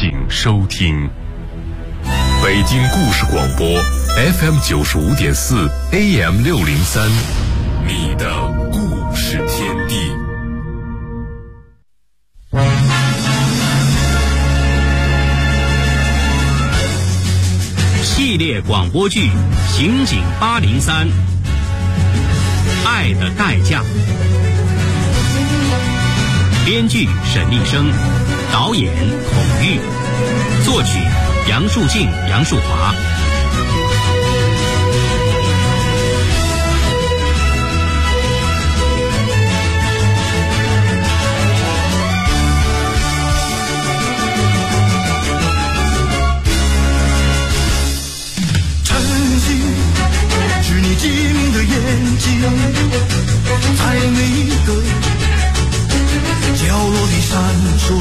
请收听北京故事广播 FM 95.4 AM 603，你的故事天地。 系列广播剧《刑警803》，爱的代价。编剧沈立生，导演孔玉，作曲杨树静、杨树华。 精明的眼睛，在每一个角落里闪烁。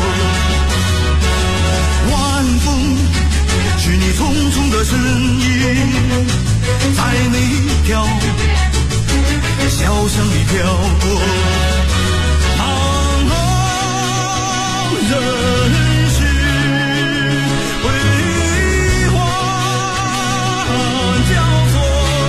晚风是你匆匆的身影，在每一条小巷里飘过。茫茫人世辉煌交错。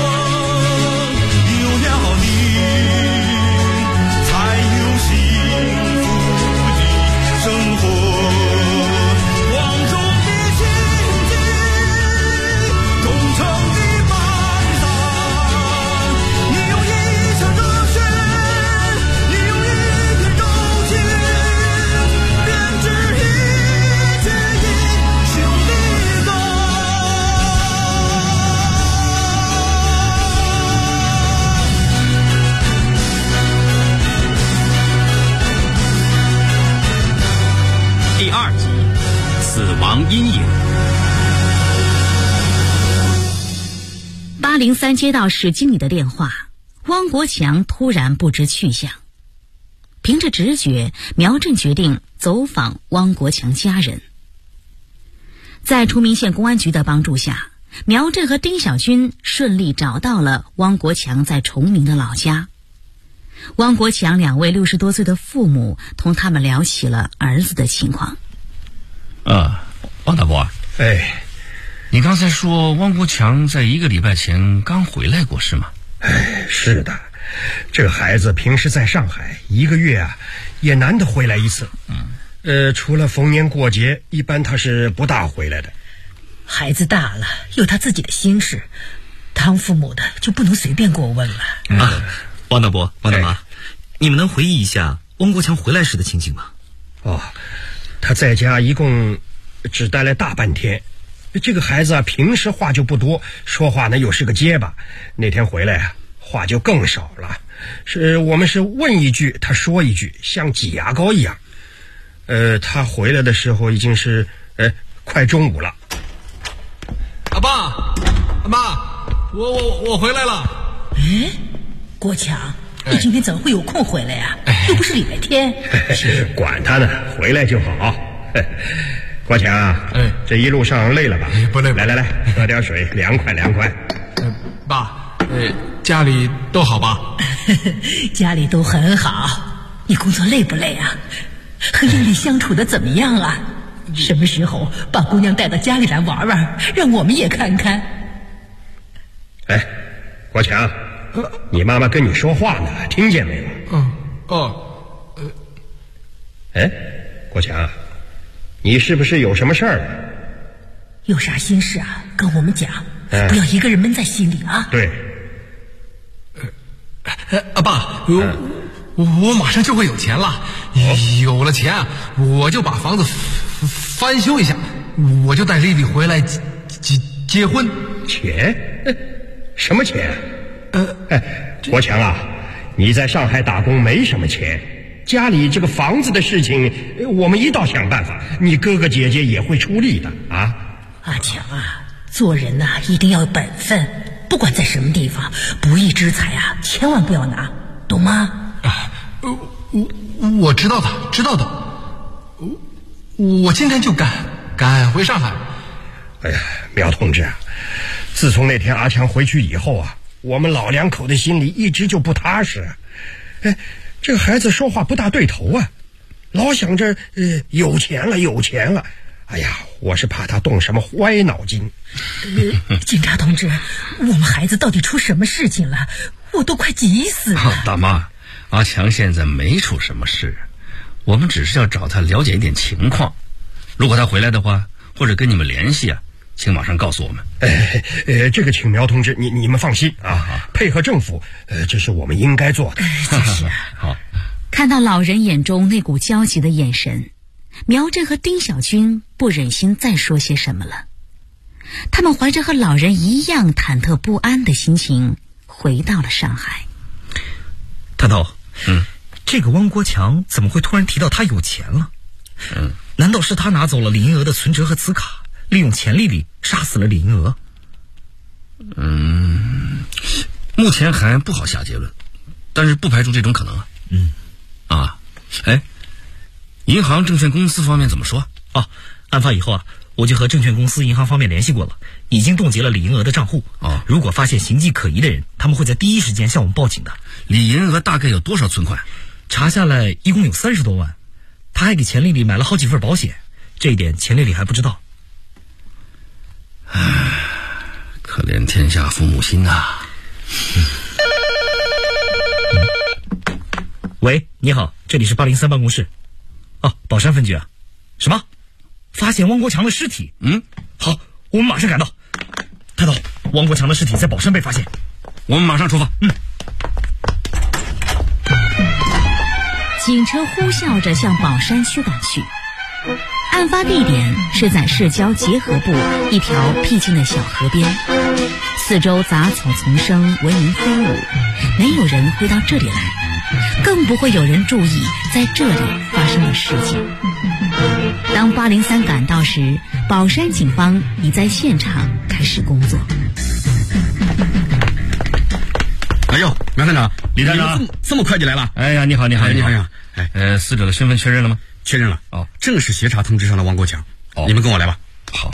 第2集，死亡阴影。803接到史经理的电话，汪国强突然不知去向。凭着直觉，苗振决定走访汪国强家人。在崇明县公安局的帮助下，苗振和丁小军顺利找到了汪国强在崇明的老家。汪国强2位60多岁的父母同他们聊起了儿子的情况。 汪大伯，你刚才说汪国强在1个礼拜前刚回来过是吗？ 是的，这个孩子平时在上海1个月也难得回来一次。除了逢年过节，一般他是不大回来的。 孩子大了，有他自己的心事，当父母的就不能随便过问了。 汪大伯、汪大妈，你们能回忆一下汪国强回来时的情景吗？ 他在家一共只待了大半天。这个孩子平时话就不多，说话呢又是个结巴。那天回来话就更少了，我们是问一句他说一句，像挤牙膏一样。他回来的时候已经是快中午了。 阿爸、阿妈，我回来了。 国强，你今天怎么会有空回来呀？又不是礼拜天。 管他呢，回来就好。国强，这一路上累了吧？ 不累。 来，喝点水，凉快。 爸，家里都好吧？ 家里都很好。你工作累不累啊？和艳丽相处的怎么样啊？什么时候把姑娘带到家里来玩玩，让我们也看看。 国强，你妈妈跟你说话呢，听见没有？国强，你是不是有什么事儿？ 有啥心事啊？跟我们讲，不要一个人闷在心里啊。 对。 阿爸，我马上就会有钱了。有了钱，我就把房子翻修一下，我就带丽丽回来结婚。 钱？什么钱？国强啊，你在上海打工没什么钱，家里这个房子的事情我们一道想办法，你哥哥姐姐也会出力的啊。 阿强啊，做人一定要有本分，不管在什么地方，不义之财千万不要拿，懂吗？ 我知道的，我今天就赶回上海。 苗同志啊，自从那天阿强回去以后我们老两口的心里一直就不踏实。这个孩子说话不大对头老想着有钱了， 哎呀，我是怕他动什么歪脑筋。 警察同志，我们孩子到底出什么事情了？我都快急死了。 大妈，阿强现在没出什么事，我们只是要找他了解一点情况。如果他回来的话，或者跟你们联系啊，请马上告诉我们。 这个请苗同志你们放心啊，配合政府，这是我们应该做的。 就是好。 看到老人眼中那股焦急的眼神，苗振和丁小军不忍心再说些什么了。他们怀着和老人一样忐忑不安的心情回到了上海。 探头，这个汪国强怎么会突然提到他有钱了？难道是他拿走了李银娥的存折和磁卡，利用钱丽丽杀死了李银娥？ 目前还不好下结论，但是不排除这种可能啊。银行证券公司方面怎么说？ 案发以后啊，我就和证券公司银行方面联系过了，已经冻结了李银娥的账户。如果发现形迹可疑的人，他们会在第一时间向我们报警的。 李银娥大概有多少存款？ 查下来一共有30多万，他还给钱丽丽买了好几份保险，这一点钱丽丽还不知道。 可怜天下父母心啊。 喂，你好，这里是803办公室。宝山分局啊。什么？发现汪国强的尸体？好，我们马上赶到。探头，汪国强的尸体在宝山被发现， 我们马上出发。 警车呼啸着向宝山区赶去。案发地点是在市郊结合部一条僻静的小河边，四周杂草丛生，蚊蝇飞舞，没有人会到这里来，更不会有人注意在这里发生的事情。当803赶到时，宝山警方已在现场开始工作。 哎呦，苗探长， 李探长， 这么快就来了？ 哎呀，你好。 你好。 死者的身份确认了吗？ 确认了。正是协查通知上的汪国强。你们跟我来吧。 好。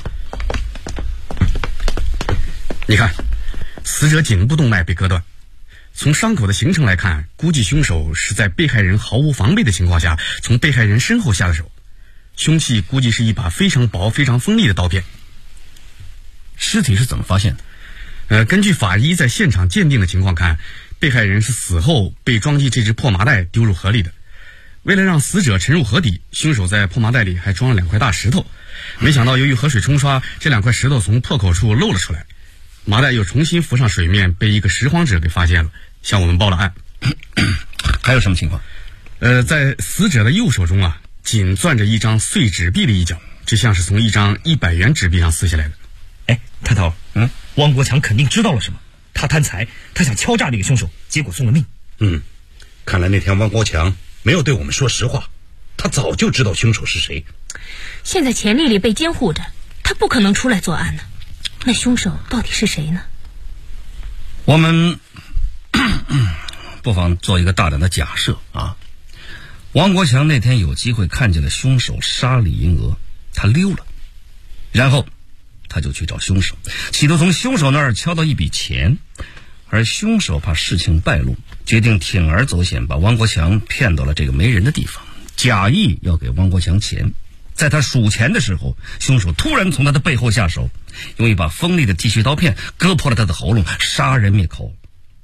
你看，死者颈部动脉被割断，从伤口的形成来看，估计凶手是在被害人毫无防备的情况下，从被害人身后下的手。凶器估计是一把非常薄、非常锋利的刀片。 尸体是怎么发现的？ 根据法医在现场鉴定的情况看，被害人是死后被装进这只破麻袋丢入河里的。为了让死者沉入河底，凶手在破麻袋里还装了2块大石头。没想到由于河水冲刷，这2块石头从破口处露了出来，麻袋又重新浮上水面，被一个拾荒者给发现了，向我们报了案。 还有什么情况？ 在死者的右手中啊，紧攥着一张碎纸币的一角，这像是从一张100元纸币上撕下来的。 探头，汪国强肯定知道了什么，他贪财，他想敲诈这个凶手，结果送了命。 看来那天汪国强没有对我们说实话，他早就知道凶手是谁。 现在钱丽丽被监护着，他不可能出来作案呢。那凶手到底是谁呢？ 我们不妨做一个大胆的假设啊。汪国强那天有机会看见了凶手杀李银娥，他溜了，然后他就去找凶手，企图从凶手那儿敲到一笔钱，而凶手怕事情败露，决定铤而走险，把汪国强骗到了这个没人的地方，假意要给汪国强钱。在他数钱的时候，凶手突然从他的背后下手，用一把锋利的剃须刀片割破了他的喉咙，杀人灭口。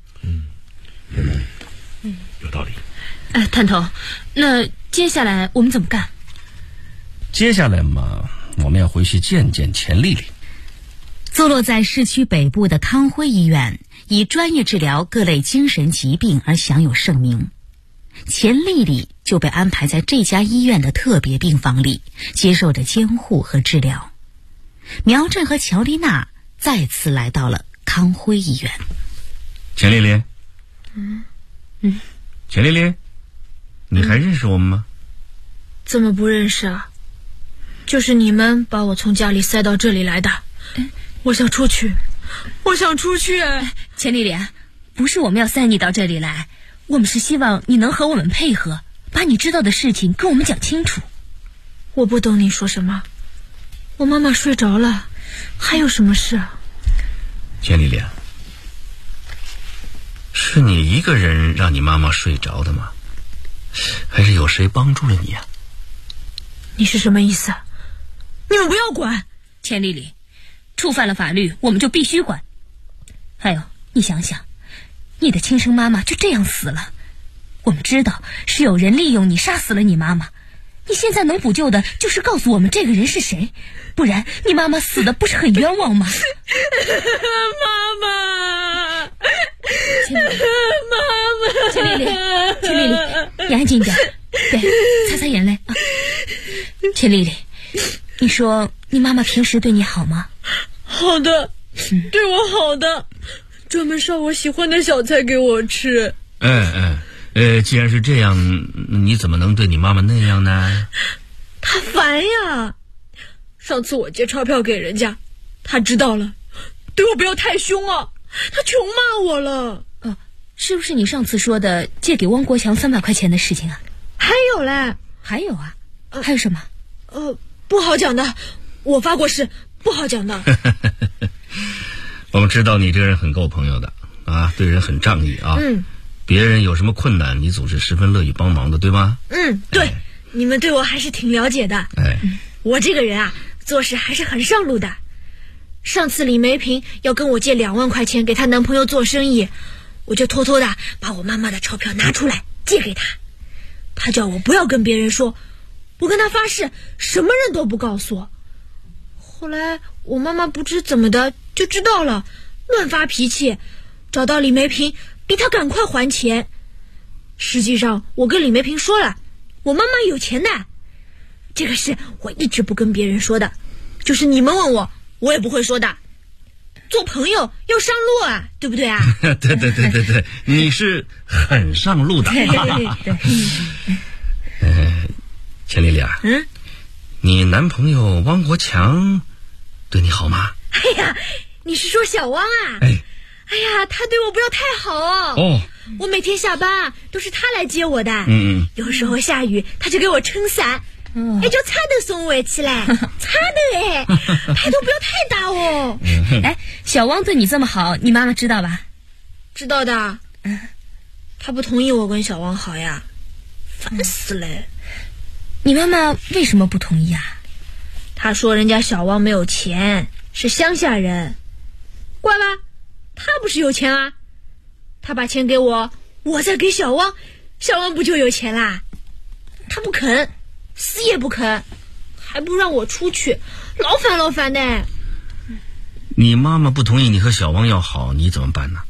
有道理。 探头，那接下来我们怎么干？ 接下来嘛，我们要回去见见钱丽丽。 坐落在市区北部的康辉医院，以专业治疗各类精神疾病而享有盛名。钱丽丽就被安排在这家医院的特别病房里，接受着监护和治疗。苗振和乔丽娜再次来到了康辉医院。 钱丽丽，钱丽丽，你还认识我们吗？ 怎么不认识啊？就是你们把我从家里塞到这里来的。我想出去。 钱丽丽，不是我们要塞你到这里来，我们是希望你能和我们配合，把你知道的事情跟我们讲清楚。 我不懂你说什么，我妈妈睡着了，还有什么事啊？ 钱丽丽，是你一个人让你妈妈睡着的吗？还是有谁帮助了你啊？ 你是什么意思？ 你们不要管。 钱丽丽，触犯了法律，我们就必须管。还有，你想想，你的亲生妈妈就这样死了，我们知道是有人利用你杀死了你妈妈，你现在能补救的就是告诉我们这个人是谁，不然你妈妈死的不是很冤枉吗？ 妈妈， 钱丽丽，你安静点，对，擦擦眼泪啊。钱丽丽，你说你妈妈平时对你好吗？ 好的，对我好的，专门烧我喜欢的小菜给我吃。 既然是这样，你怎么能对你妈妈那样呢？ 她烦呀。上次我借钞票给人家，她知道了，对我不要太凶啊，她穷骂我了。 是不是你上次说的借给汪国强300块钱的事情啊？ 还有嘞。 还有啊？还有什么？ 不好讲的，我发过誓，不好讲的。 我们知道你这个人很够朋友的啊，对人很仗义啊。别人有什么困难，你总是十分乐意帮忙的，对吗？ 对，你们对我还是挺了解的。我这个人啊，做事还是很上路的。上次李梅萍要跟我借2万块钱给她男朋友做生意，我就偷偷的把我妈妈的钞票拿出来借给她。她叫我不要跟别人说，我跟她发誓什么人都不告诉。后来我妈妈不知怎么的就知道了，乱发脾气，找到李梅萍逼她赶快还钱。实际上我跟李梅萍说了，我妈妈有钱的，这个事我一直不跟别人说的，就是你们问我，我也不会说的。做朋友要上路啊，对不对啊？ 对，你是很上路的。 对。 钱丽丽啊，你男朋友汪国强对你好吗？ 哎呀，你是说小汪啊？哎呀，他对我不要太好哦。 我每天下班啊都是他来接我的。有时候下雨他就给我撑伞，就差点送我起来，差点态度不要太大哦。 小汪对你这么好，你妈妈知道吧？ 知道的。他不同意我跟小汪好呀，烦死了。 你妈妈为什么不同意啊？ 她说人家小汪没有钱，是乡下人。怪吧，他不是有钱啊？他把钱给我，我再给小汪，小汪不就有钱啦？他不肯，死也不肯，还不让我出去，老烦的。 你妈妈不同意你和小汪要好，你怎么办呢？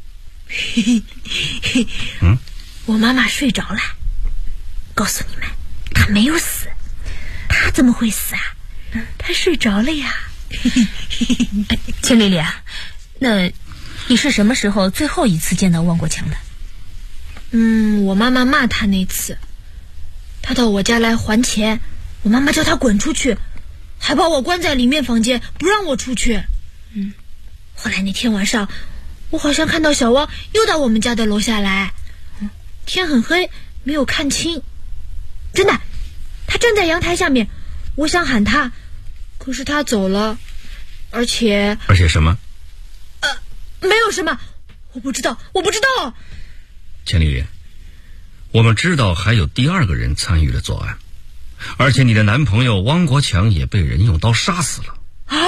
我妈妈睡着了，告诉你们，她没有死。她怎么会死啊？她睡着了呀。 钱丽丽啊，那你是什么时候最后一次见到汪国强的？ 我妈妈骂他那次，他到我家来还钱，我妈妈叫他滚出去，还把我关在里面房间，不让我出去。后来那天晚上，我好像看到小汪又到我们家的楼下来，天很黑，没有看清。真的，他站在阳台下面，我想喊他，可是他走了，而且什么？ 没有什么，我不知道。 钱丽丽，我们知道还有第2个人参与了作案，而且你的男朋友汪国强也被人用刀杀死了。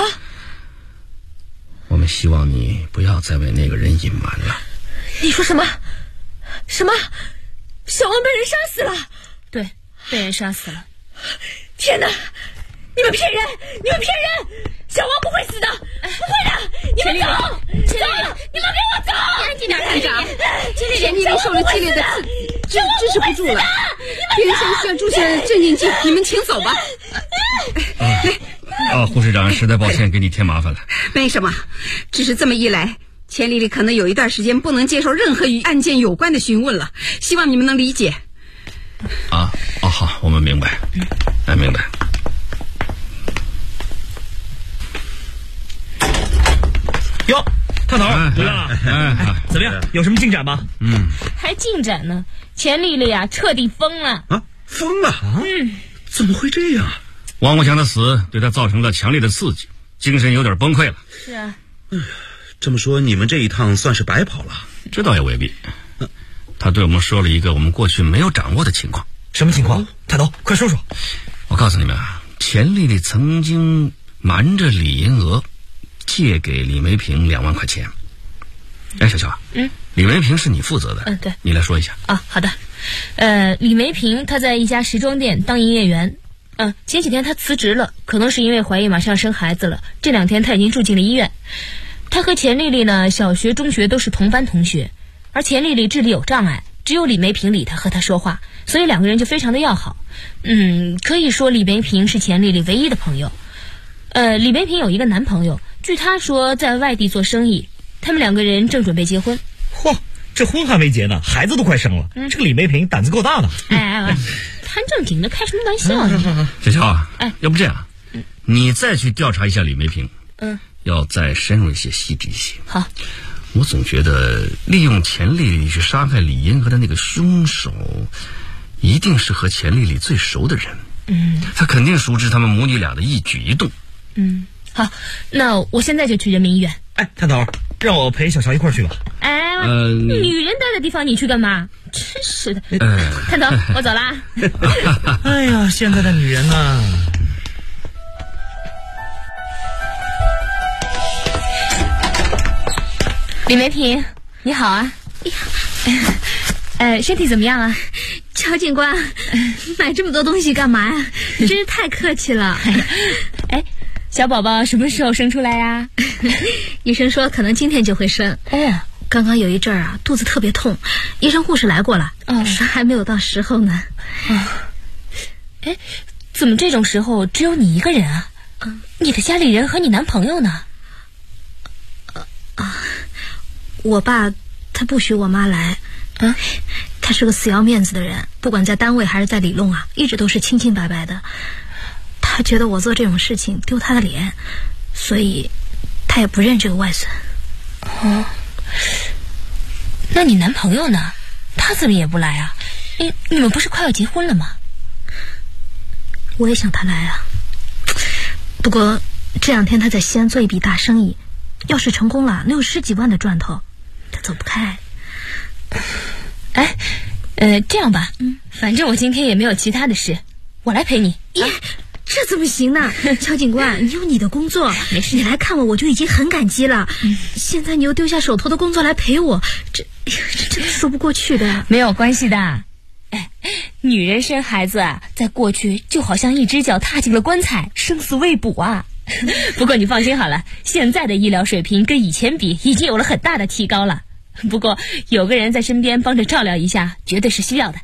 我们希望你不要再为那个人隐瞒了。 你说什么？小汪被人杀死了？ 对，被人杀死了。 天哪！你们骗人！小汪不会死的，不会的！你们走！你们给我走！ 安静点，团长。钱丽丽受了激烈的刺激，支持不住了。别人需要注射镇静剂，你们请走吧。 护士长，实在抱歉给你添麻烦了。 没什么，只是这么一来，钱丽丽可能有一段时间不能接受任何与案件有关的询问了，希望你们能理解。 好，我们明白。明白。 哟，探头回来了。怎么样？有什么进展吗？ 还进展呢。钱丽丽啊，彻底疯了。 疯了？怎么会这样？ 汪国强的死对他造成了强烈的刺激，精神有点崩溃了。 是啊。 这么说你们这一趟算是白跑了？ 这倒也未必。他对我们说了一个我们过去没有掌握的情况。 什么情况？探头，快说说。 我告诉你们啊，钱丽丽曾经瞒着李银娥借给李梅萍2万块钱。哎，小乔，李梅萍是你负责的， 对， 你来说一下。 好的。李梅萍她在一家时装店当营业员。前几天她辞职了，可能是因为怀孕马上生孩子了。这2天她已经住进了医院。她和钱丽丽呢，小学、中学都是同班同学，而钱丽丽智力有障碍，只有李梅萍理她和她说话，所以2个人就非常的要好。可以说李梅萍是钱丽丽唯一的朋友。李梅萍有一个男朋友，据她说在外地做生意，他们2个人正准备结婚。 嚯，这婚还没结呢，孩子都快生了。这个李梅萍胆子够大的。 谈正经的，开什么玩笑呢？ 小乔啊，要不这样，你再去调查一下李梅萍，要再深入一些、细致一些。 好， 我总觉得利用钱丽丽去杀害李银河的那个凶手，一定是和钱丽丽最熟的人。他肯定熟知他们母女俩的一举一动。 好，那我现在就去人民医院。 探头，让我陪小乔一块儿去吧。 女人待的地方你去干嘛？真是的。探头，我走啦。 哎呀，现在的女人呢？ 李梅萍，你好啊。身体怎么样啊？ 乔警官，买这么多东西干嘛呀？真是太客气了。 小宝宝什么时候生出来呀？ 医生说可能今天就会生。刚刚有一阵儿肚子特别痛，医生护士来过了，说还没有到时候呢。 怎么这种时候只有你一个人啊？你的家里人和你男朋友呢？ 我爸他不许我妈来。他是个死要面子的人，不管在单位还是在里弄一直都是清清白白的。他觉得我做这种事情丢他的脸，所以他也不认这个外孙。 那你男朋友呢？他怎么也不来啊？你们不是快要结婚了吗？ 我也想他来不过这2天他在西安做一笔大生意，要是成功了，能有10几万的赚头，他走不开。 这样吧，反正我今天也没有其他的事，我来陪你。 这怎么行呢？乔警官，你有你的工作，没事，你来看我就已经很感激了。现在你又丢下手头的工作来陪我，这真的说不过去的。 没有关系的。女人生孩子在过去就好像一只脚踏进了棺材，生死未卜啊。不过你放心好了，现在的医疗水平跟以前比已经有了很大的提高了。不过有个人在身边帮着照料一下，绝对是需要的。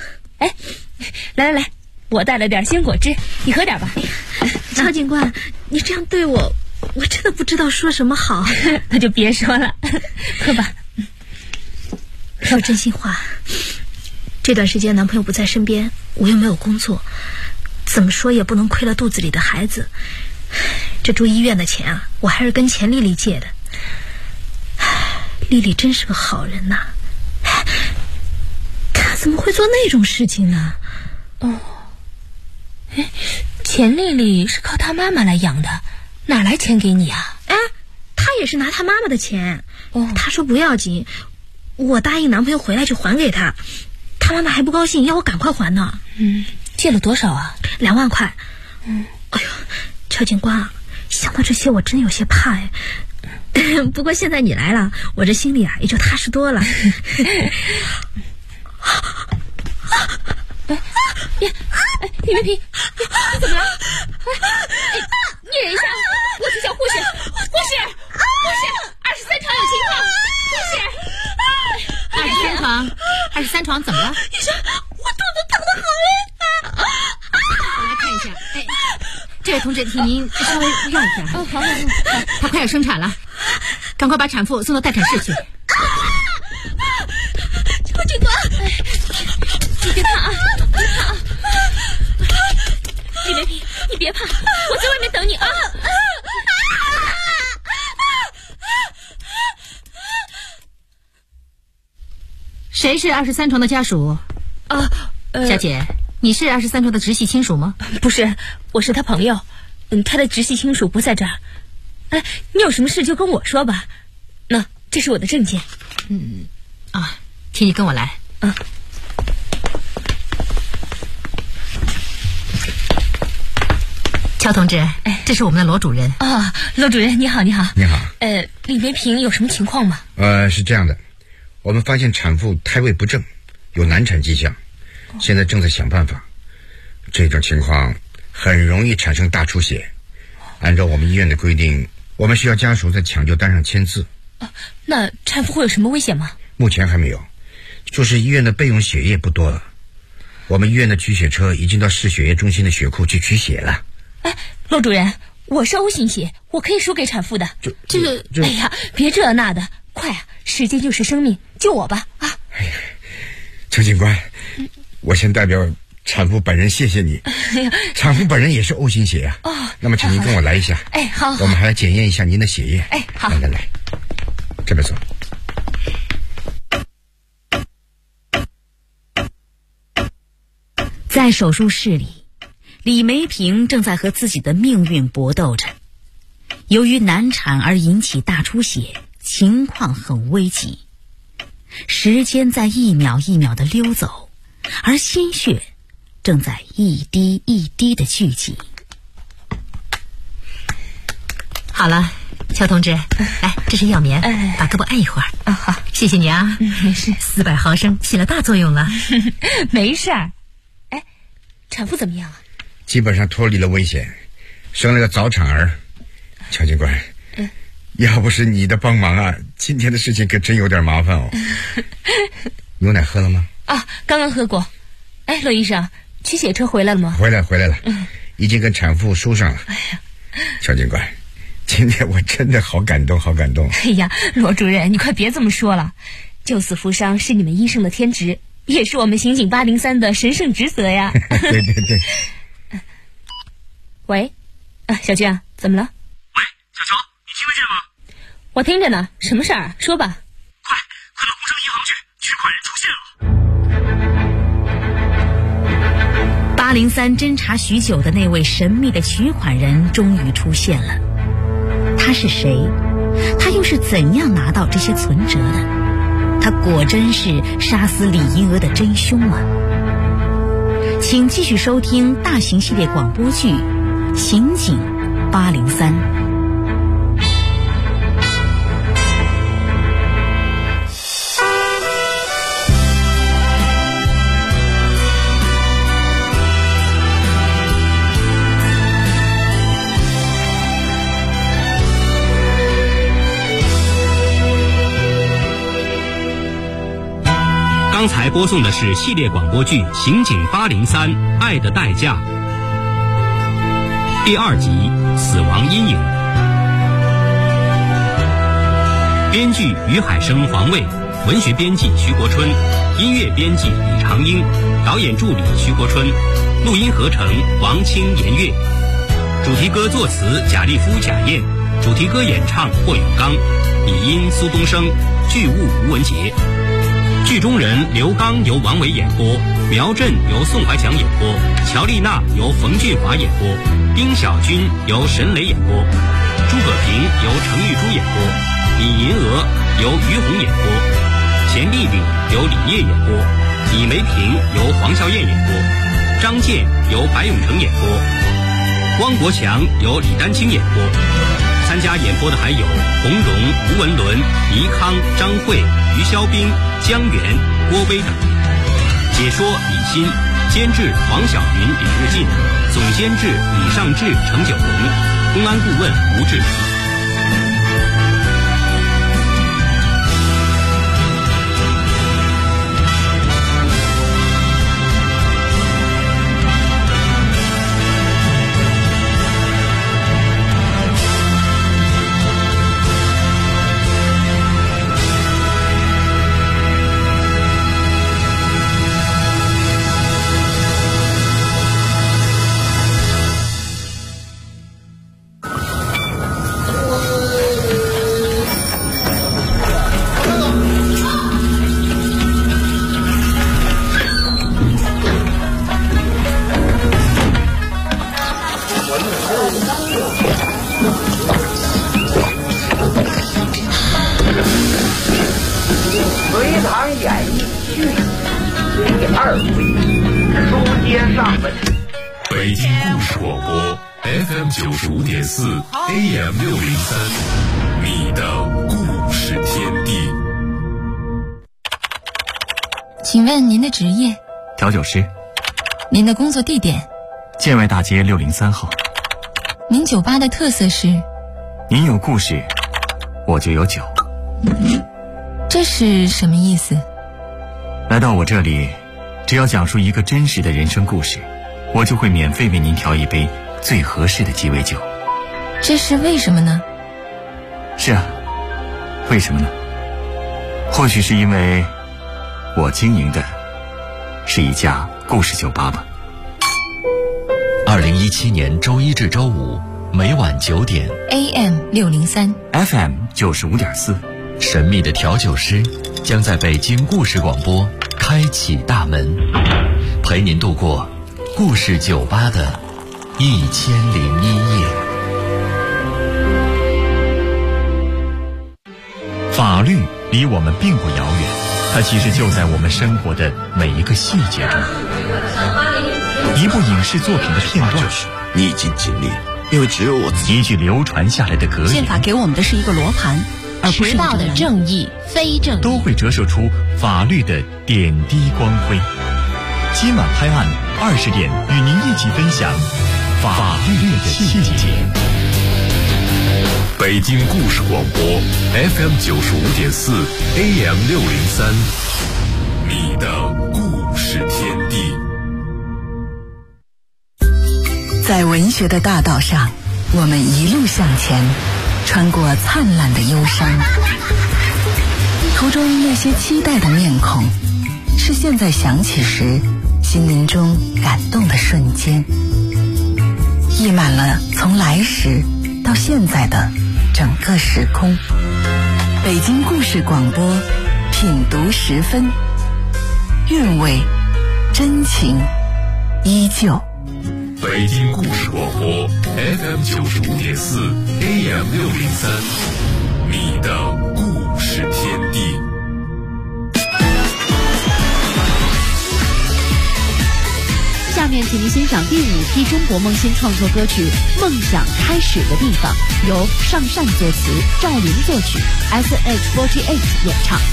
来，我带了点鲜果汁，你喝点吧。 乔警官，你这样对我真的不知道说什么好。 那就别说了，喝吧。 说真心话，这段时间男朋友不在身边，我又没有工作，怎么说也不能亏了肚子里的孩子。这住医院的钱我还是跟钱丽丽借的。丽丽真是个好人呐，她怎么会做那种事情呢？ 钱丽丽是靠她妈妈来养的，哪来钱给你啊？ 她也是拿她妈妈的钱。她说不要紧，我答应男朋友回来就还给她。她妈妈还不高兴，要我赶快还呢。 借了多少啊 ？2万块。乔警官，想到这些我真有些怕不过现在你来了，我这心里也就踏实多了。 李梅萍，你怎么了？你忍一下，我去叫护士。护士，23床有情况。护士 ，23床怎么了？ 医生，我肚子疼得很。 我来看一下。这位同志，请您稍微让一下。 好， 她快要生产了，赶快把产妇送到待产室去。 乔警官， 你别怕李梅萍，你别怕，我在外面等你啊。 谁是23床的家属？小姐，你是23床的直系亲属吗？ 不是，我是他朋友。他的直系亲属不在这儿。你有什么事就跟我说吧。那这是我的证件。 请你跟我来。 乔同志，这是我们的罗主任。 啊，罗主任你好，你好。 你好。 李梅萍有什么情况吗？ 是这样的，我们发现产妇胎位不正，有难产迹象，现在正在想办法。这种情况很容易产生大出血，按照我们医院的规定，我们需要家属在抢救单上签字。 那产妇会有什么危险吗？ 目前还没有，就是医院的备用血液不多了。我们医院的取血车已经到市血液中心的血库去取血了。 罗主任，我是 O 型血，我可以输给产妇的。这个，哎呀，别这那的，快啊！时间就是生命，救我吧啊！ 哎呀，邱警官，我先代表产妇本人谢谢你。产妇本人也是 O 型血呀。那么请您跟我来一下。 好。 我们还要检验一下您的血液。 好。 来，这边走。 在手术室里，李梅萍正在和自己的命运搏斗着。由于难产而引起大出血，情况很危急。时间在一秒一秒地溜走，而鲜血正在一滴一滴地聚集。 好了，乔同志，来，这是药棉，把胳膊按一会儿。好，谢谢你啊。 没事 ，400毫升起了大作用了。 没事儿。产妇怎么样啊？ 基本上脱离了危险，生了个早产儿。乔警官，要不是你的帮忙啊，今天的事情可真有点麻烦哦。牛奶喝了吗？ 刚刚喝过。罗医生，取血车回来了吗？ 回来了，已经跟产妇输上了。乔警官，今天我真的好感动。 哎呀，罗主任，你快别这么说了，救死扶伤是你们医生的天职，也是我们刑警803的神圣职责呀。 对。 喂，小军啊，怎么了？ 喂，小乔，你听得见吗？ 我听着呢，什么事儿？说吧。 快到工商银行去，取款人出现了。 803侦查许久的那位神秘的取款人终于出现了。他是谁？他又是怎样拿到这些存折的？他果真是杀死李银娥的真凶吗？请继续收听大型系列广播剧《刑警803》。 刚才播送的是系列广播剧《刑警803：爱的代价》第2集《死亡阴影》。编剧于海生、黄卫，文学编辑徐国春，音乐编辑李长英，导演助理徐国春，录音合成王清、严月。主题歌作词贾立夫、贾燕，主题歌演唱霍永刚，拟音苏东升，剧务吴文杰。剧中人刘刚由王维演播，苗振由宋怀强演播，乔丽娜由冯俊华演播，丁小军由沈磊演播，诸葛平由程玉珠演播，李银娥由于红演播，钱丽丽由李烨演播，李梅萍由黄笑燕演播，张健由白永成演播，汪国强由李丹青演播。参加演播的还有洪荣、吴文伦、倪康、张慧、于肖兵、江源、郭威等。解说李欣，监制王晓云、李日进，总监制李尚志、程九龙，公安顾问吴志平。 北京故事广播 FM 95.4 AM 603，你的故事天地。 请问您的职业？ 调酒师。 您的工作地点？ 建外大街603号。 您酒吧的特色是？ 您有故事，我就有酒。 这是什么意思？ 来到我这里，只要讲述一个真实的人生故事，我就会免费为您调一杯最合适的鸡尾酒。 这是为什么呢？ 是啊，为什么呢？或许是因为我经营的是一家故事酒吧吧。 2017年周一至周五每晚9点 AM 603 FM 95.4， 神秘的调酒师将在北京故事广播开启大门，陪您度过故事酒吧的1001夜。 法律离我们并不遥远，它其实就在我们生活的每一个细节中。一部影视作品的片段， 你已经尽力了，因为只有我自己。 一句流传下来的格言， 宪法给我们的是一个罗盘，而不是道的正义、非正义， 都会折射出法律的点滴光辉。今晚拍案20点，与您一起分享法律的细节。 北京故事广播 FM 95.4 AM 603，你的故事天地。 在文学的大道上，我们一路向前，穿过灿烂的忧伤。途中那些期待的面孔，是现在想起时心灵中感动的瞬间，溢满了从来时到现在的整个时空。北京故事广播，品读10分，韵味真情依旧。 北京故事广播 FM 95.4 AM 603，你的故事天地。 下面请您欣赏第5批中国梦新创作歌曲《梦想开始的地方》，由尚善作词，赵琳作曲， SH48 演唱。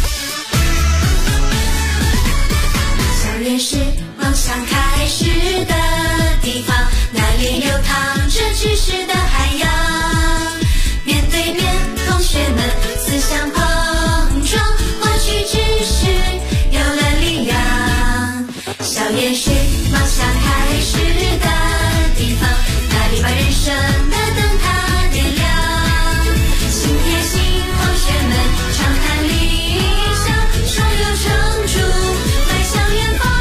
校园是梦想开始的地方，那里流淌着知识的海洋，面对面同学们思想碰撞，获取知识有了力量。校园是梦想开始的地方，那里把人生的灯塔点亮，心贴心同学们畅谈理想，双流成竹迈向远方。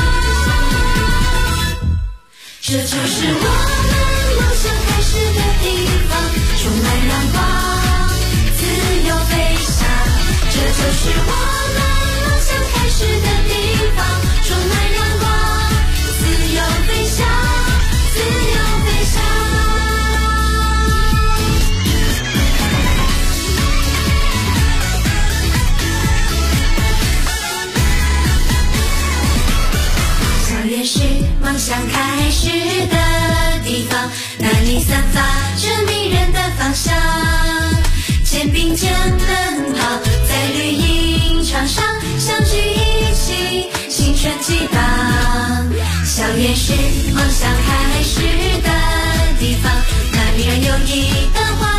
这就是我们梦想开始的地方，充满阳光，自由飞翔。这就是我们梦想开始的地方，充满阳光，自由飞翔，自由飞翔。校园是梦想开始的地方，那里散发着迷人的芳香，肩并肩奔跑在绿茵场上，相聚一起青春激荡。校园是梦想开始的地方，那里让友谊的花